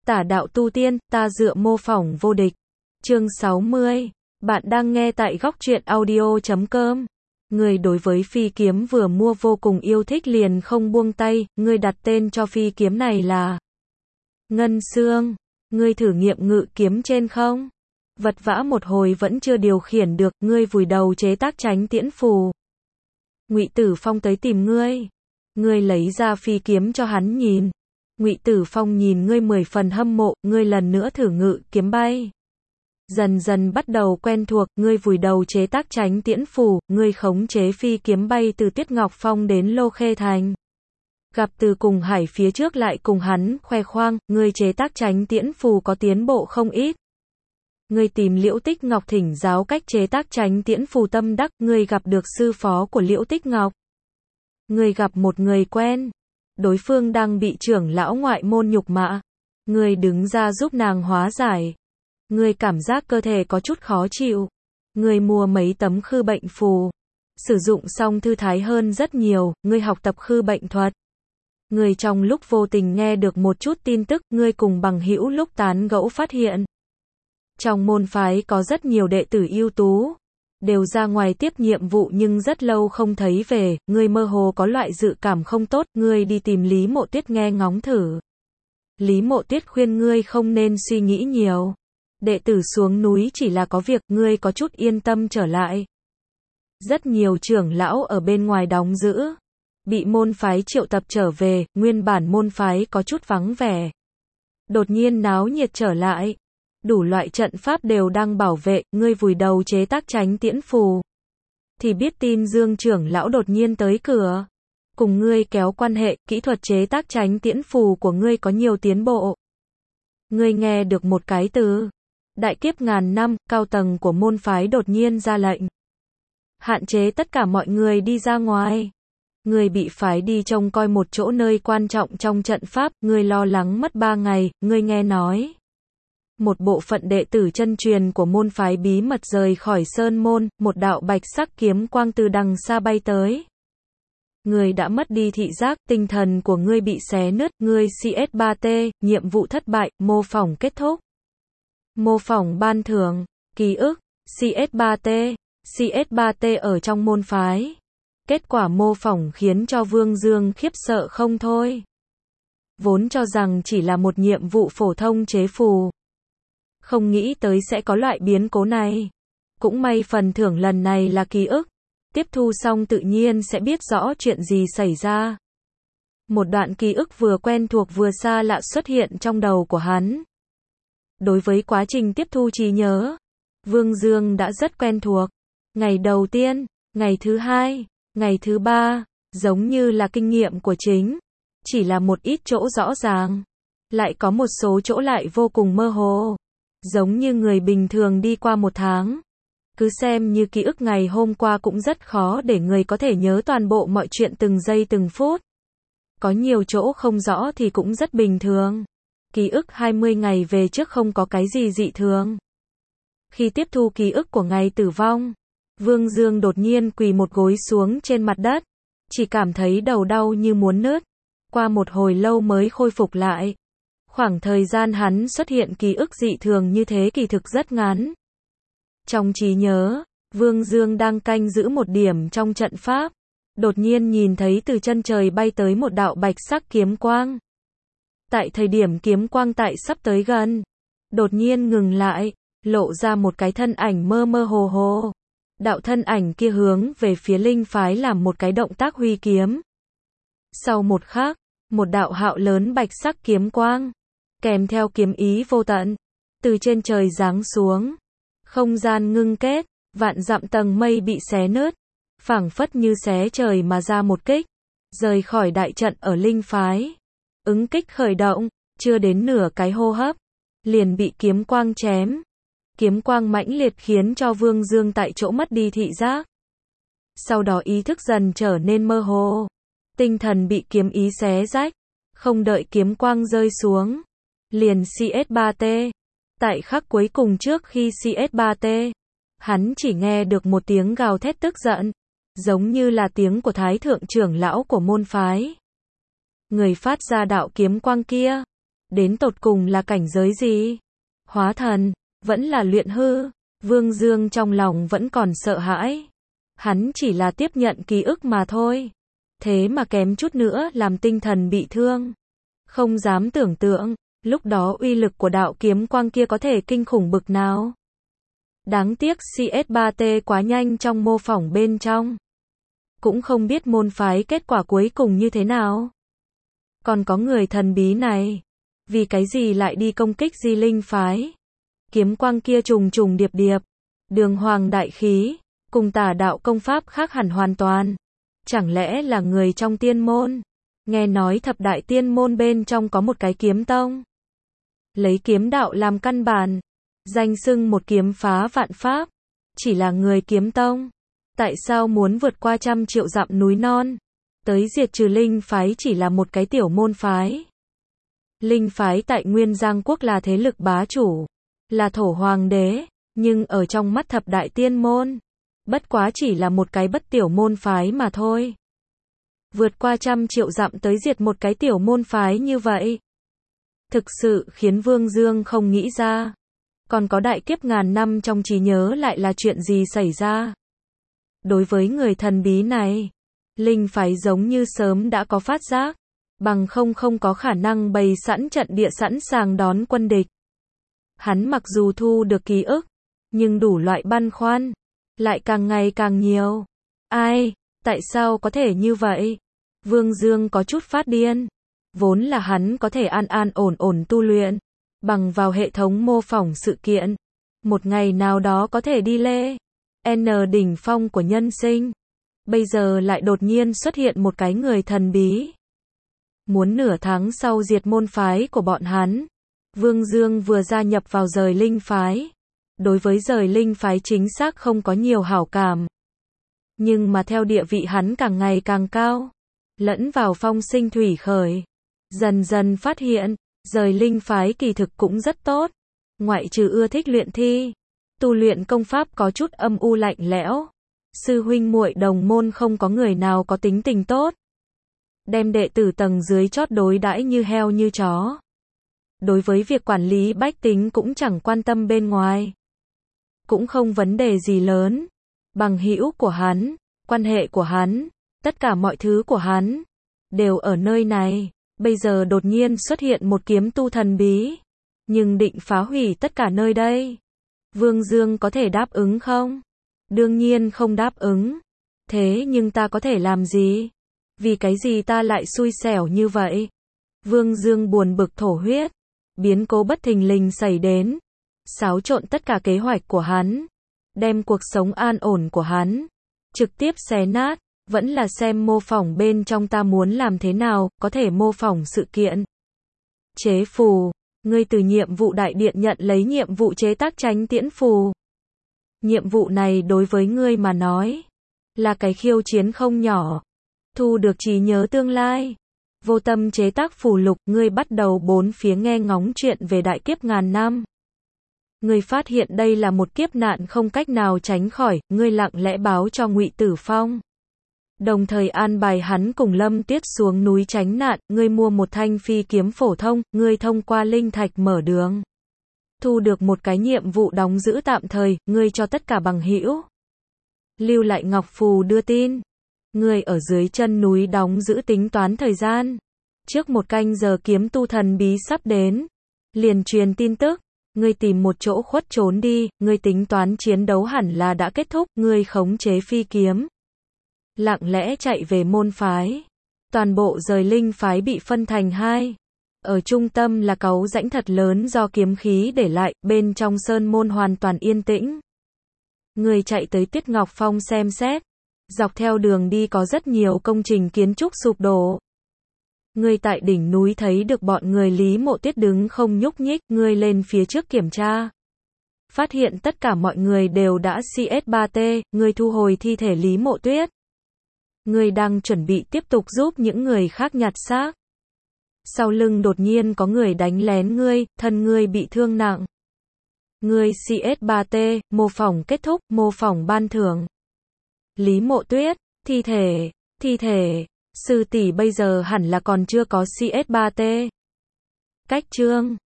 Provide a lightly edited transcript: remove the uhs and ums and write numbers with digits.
Tả đạo tu tiên, ta dựa mô phỏng vô địch. Chương 60. Bạn đang nghe tại góc truyện audio.com. Người đối với phi kiếm vừa mua vô cùng yêu thích liền không buông tay, người đặt tên cho phi kiếm này là Ngân Xương. Ngươi thử nghiệm ngự kiếm trên không? Vật vã một hồi vẫn chưa điều khiển được, ngươi vùi đầu chế tác tránh tiễn phù. Ngụy Tử Phong tới tìm ngươi. Ngươi lấy ra phi kiếm cho hắn nhìn. Ngụy Tử Phong nhìn ngươi 10 phần hâm mộ, ngươi lần nữa thử ngự kiếm bay. Dần dần bắt đầu quen thuộc, ngươi vùi đầu chế tác tránh tiễn phù, ngươi khống chế phi kiếm bay từ Tiết Ngọc Phong đến Lô Khê Thành. Gặp Từ Cùng Hải phía trước lại cùng hắn khoe khoang, ngươi chế tác tránh tiễn phù có tiến bộ không ít. Ngươi tìm Liễu Tích Ngọc thỉnh giáo cách chế tác tránh tiễn phù tâm đắc, ngươi gặp được sư phó của Liễu Tích Ngọc. Ngươi gặp một người quen. Đối phương đang bị trưởng lão ngoại môn nhục mạ. Ngươi đứng ra giúp nàng hóa giải. Ngươi cảm giác cơ thể có chút khó chịu. Ngươi mua mấy tấm khư bệnh phù. Sử dụng xong thư thái hơn rất nhiều, ngươi học tập khư bệnh thuật. Ngươi trong lúc vô tình nghe được một chút tin tức, ngươi cùng bằng hữu lúc tán gẫu phát hiện. Trong môn phái có rất nhiều đệ tử ưu tú. Đều ra ngoài tiếp nhiệm vụ nhưng rất lâu không thấy về, ngươi mơ hồ có loại dự cảm không tốt, ngươi đi tìm Lý Mộ Tuyết nghe ngóng thử. Lý Mộ Tuyết khuyên ngươi không nên suy nghĩ nhiều. Đệ tử xuống núi chỉ là có việc, ngươi có chút yên tâm trở lại. Rất nhiều trưởng lão ở bên ngoài đóng giữ. Bị môn phái triệu tập trở về, nguyên bản môn phái có chút vắng vẻ. Đột nhiên náo nhiệt trở lại. Đủ loại trận pháp đều đang bảo vệ, ngươi vùi đầu chế tác tránh tiễn phù. Thì biết tin Dương trưởng lão đột nhiên tới cửa. Cùng ngươi kéo quan hệ, kỹ thuật chế tác tránh tiễn phù của ngươi có nhiều tiến bộ. Ngươi nghe được một cái từ. Đại kiếp ngàn năm, cao tầng của môn phái đột nhiên ra lệnh. Hạn chế tất cả mọi người đi ra ngoài. Ngươi bị phái đi trông coi một chỗ nơi quan trọng trong trận pháp, ngươi lo lắng mất 3 ngày, ngươi nghe nói. Một bộ phận đệ tử chân truyền của môn phái bí mật rời khỏi sơn môn, một đạo bạch sắc kiếm quang từ đằng xa bay tới. Ngươi đã mất đi thị giác, tinh thần của ngươi bị xé nứt, ngươi CS3T, nhiệm vụ thất bại, mô phỏng kết thúc. Mô phỏng ban thưởng, ký ức, CS3T, CS3T ở trong môn phái. Kết quả mô phỏng khiến cho Vương Dương khiếp sợ không thôi. Vốn cho rằng chỉ là một nhiệm vụ phổ thông chế phù. Không nghĩ tới sẽ có loại biến cố này. Cũng may phần thưởng lần này là ký ức. Tiếp thu xong tự nhiên sẽ biết rõ chuyện gì xảy ra. Một đoạn ký ức vừa quen thuộc vừa xa lạ xuất hiện trong đầu của hắn. Đối với quá trình tiếp thu trí nhớ, Vương Dương đã rất quen thuộc. Ngày đầu tiên, ngày thứ hai, ngày thứ ba, giống như là kinh nghiệm của chính. Chỉ là một ít chỗ rõ ràng. Lại có một số chỗ lại vô cùng mơ hồ. Giống như người bình thường đi qua một tháng. Cứ xem như ký ức ngày hôm qua cũng rất khó để người có thể nhớ toàn bộ mọi chuyện từng giây từng phút. Có nhiều chỗ không rõ thì cũng rất bình thường. Ký ức 20 ngày về trước không có cái gì dị thường. Khi tiếp thu ký ức của ngày tử vong, Vương Dương đột nhiên quỳ một gối xuống trên mặt đất. Chỉ cảm thấy đầu đau như muốn nứt. Qua một hồi lâu mới khôi phục lại. Khoảng thời gian hắn xuất hiện ký ức dị thường như thế kỳ thực rất ngắn. Trong trí nhớ, Vương Dương đang canh giữ một điểm trong trận pháp. Đột nhiên nhìn thấy từ chân trời bay tới một đạo bạch sắc kiếm quang. Tại thời điểm kiếm quang tại sắp tới gần, đột nhiên ngừng lại, lộ ra một cái thân ảnh mơ mơ hồ hồ. Đạo thân ảnh kia hướng về phía linh phái làm một cái động tác huy kiếm. Sau một khắc, một đạo hạo lớn bạch sắc kiếm quang, kèm theo kiếm ý vô tận, từ trên trời giáng xuống. Không gian ngưng kết, vạn dặm tầng mây bị xé nứt, phảng phất như xé trời mà ra một kích, rời khỏi đại trận ở linh phái. Ứng kích khởi động, chưa đến nửa cái hô hấp, liền bị kiếm quang chém. Kiếm quang mãnh liệt khiến cho Vương Dương tại chỗ mất đi thị giác. Sau đó ý thức dần trở nên mơ hồ. Tinh thần bị kiếm ý xé rách. Không đợi kiếm quang rơi xuống. Liền CS3T. Tại khắc cuối cùng trước khi CS3T, hắn chỉ nghe được một tiếng gào thét tức giận. Giống như là tiếng của Thái thượng trưởng lão của môn phái. Người phát ra đạo kiếm quang kia Đến tột cùng là cảnh giới gì? Hóa thần, vẫn là luyện hư? Vương Dương trong lòng vẫn còn sợ hãi. Hắn chỉ là tiếp nhận ký ức mà thôi. Thế mà kém chút nữa làm tinh thần bị thương. Không dám tưởng tượng, lúc đó uy lực của đạo kiếm quang kia có thể kinh khủng bực nào. Đáng tiếc CS3T quá nhanh trong mô phỏng bên trong. Cũng không biết môn phái kết quả cuối cùng như thế nào. Còn có người thần bí này, vì cái gì lại đi công kích Di Linh phái? Kiếm quang kia trùng trùng điệp điệp, đường hoàng đại khí, cùng tà đạo công pháp khác hẳn hoàn toàn. Chẳng lẽ là người trong tiên môn? Nghe nói thập đại tiên môn bên trong có một cái kiếm tông. Lấy kiếm đạo làm căn bản, danh xưng một kiếm phá vạn pháp. Chỉ là người kiếm tông, tại sao muốn vượt qua 100 triệu dặm núi non, tới diệt trừ Linh phái chỉ là một cái tiểu môn phái? Linh phái tại Nguyên Giang Quốc là thế lực bá chủ, là thổ hoàng đế, nhưng ở trong mắt thập đại tiên môn, bất quá chỉ là một cái bất tiểu môn phái mà thôi. Vượt qua 100 triệu dặm tới diệt một cái tiểu môn phái như vậy, thực sự khiến Vương Dương không nghĩ ra. Còn có đại kiếp ngàn năm trong trí nhớ lại là chuyện gì xảy ra? Đối với người thần bí này, Linh phái giống như sớm đã có phát giác, bằng không có khả năng bày sẵn trận địa sẵn sàng đón quân địch. Hắn mặc dù thu được ký ức, nhưng đủ loại băn khoăn lại càng ngày càng nhiều. Ai, tại sao có thể như vậy? Vương Dương có chút phát điên. Vốn là hắn có thể an ổn tu luyện, bằng vào hệ thống mô phỏng sự kiện, một ngày nào đó có thể đi lên N đỉnh phong của nhân sinh. Bây giờ lại đột nhiên xuất hiện một cái người thần bí, muốn nửa tháng sau diệt môn phái của bọn hắn. Vương Dương vừa gia nhập vào Dời Linh phái, đối với Dời Linh phái chính xác không có nhiều hảo cảm. Nhưng mà theo địa vị hắn càng ngày càng cao, lẫn vào phong sinh thủy khởi, dần dần phát hiện, Dời Linh phái kỳ thực cũng rất tốt. Ngoại trừ ưa thích luyện thi, tu luyện công pháp có chút âm u lạnh lẽo, sư huynh muội đồng môn không có người nào có tính tình tốt. Đem đệ tử tầng dưới chót đối đãi như heo như chó. Đối với việc quản lý bách tính cũng chẳng quan tâm bên ngoài. Cũng không vấn đề gì lớn. Bằng hữu của hắn, quan hệ của hắn, tất cả mọi thứ của hắn đều ở nơi này. Bây giờ đột nhiên xuất hiện một kiếm tu thần bí, nhưng định phá hủy tất cả nơi đây. Vương Dương có thể đáp ứng không? Đương nhiên không đáp ứng. Thế nhưng ta có thể làm gì? Vì cái gì ta lại xui xẻo như vậy? Vương Dương buồn bực thổ huyết. Biến cố bất thình lình xảy đến, xáo trộn tất cả kế hoạch của hắn, đem cuộc sống an ổn của hắn trực tiếp xé nát. Vẫn là xem mô phỏng bên trong ta muốn làm thế nào, có thể mô phỏng sự kiện. Chế phù, ngươi từ nhiệm vụ đại điện nhận lấy nhiệm vụ chế tác tránh tiễn phù. Nhiệm vụ này đối với ngươi mà nói, là cái khiêu chiến không nhỏ. Thu được trí nhớ tương lai. Vô tâm chế tác phù lục, ngươi bắt đầu bốn phía nghe ngóng chuyện về đại kiếp ngàn năm. Ngươi phát hiện đây là một kiếp nạn không cách nào tránh khỏi, ngươi lặng lẽ báo cho Ngụy Tử Phong. Đồng thời an bài hắn cùng Lâm Tuyết xuống núi tránh nạn, ngươi mua một thanh phi kiếm phổ thông, ngươi thông qua linh thạch mở đường. Thu được một cái nhiệm vụ đóng giữ tạm thời, ngươi cho tất cả bằng hữu lưu lại ngọc phù đưa tin. Ngươi ở dưới chân núi đóng giữ tính toán thời gian. Trước 1 canh giờ kiếm tu thần bí sắp đến, liền truyền tin tức. Ngươi tìm một chỗ khuất trốn đi, ngươi tính toán chiến đấu hẳn là đã kết thúc, ngươi khống chế phi kiếm, lặng lẽ chạy về môn phái. Toàn bộ Dời Linh phái bị phân thành hai. Ở trung tâm là cáu rãnh thật lớn do kiếm khí để lại, bên trong sơn môn hoàn toàn yên tĩnh. Người chạy tới Tuyết Ngọc Phong xem xét. Dọc theo đường đi có rất nhiều công trình kiến trúc sụp đổ. Người tại đỉnh núi thấy được bọn người Lý Mộ Tuyết đứng không nhúc nhích, người lên phía trước kiểm tra. Phát hiện tất cả mọi người đều đã CS3T, người thu hồi thi thể Lý Mộ Tuyết. Người đang chuẩn bị tiếp tục giúp những người khác nhặt xác. Sau lưng đột nhiên có người đánh lén ngươi, thân ngươi bị thương nặng. Ngươi CS3T, mô phỏng kết thúc, mô phỏng ban thưởng. Lý Mộ Tuyết, thi thể, sư tỷ bây giờ hẳn là còn chưa có CS3T. Cách chương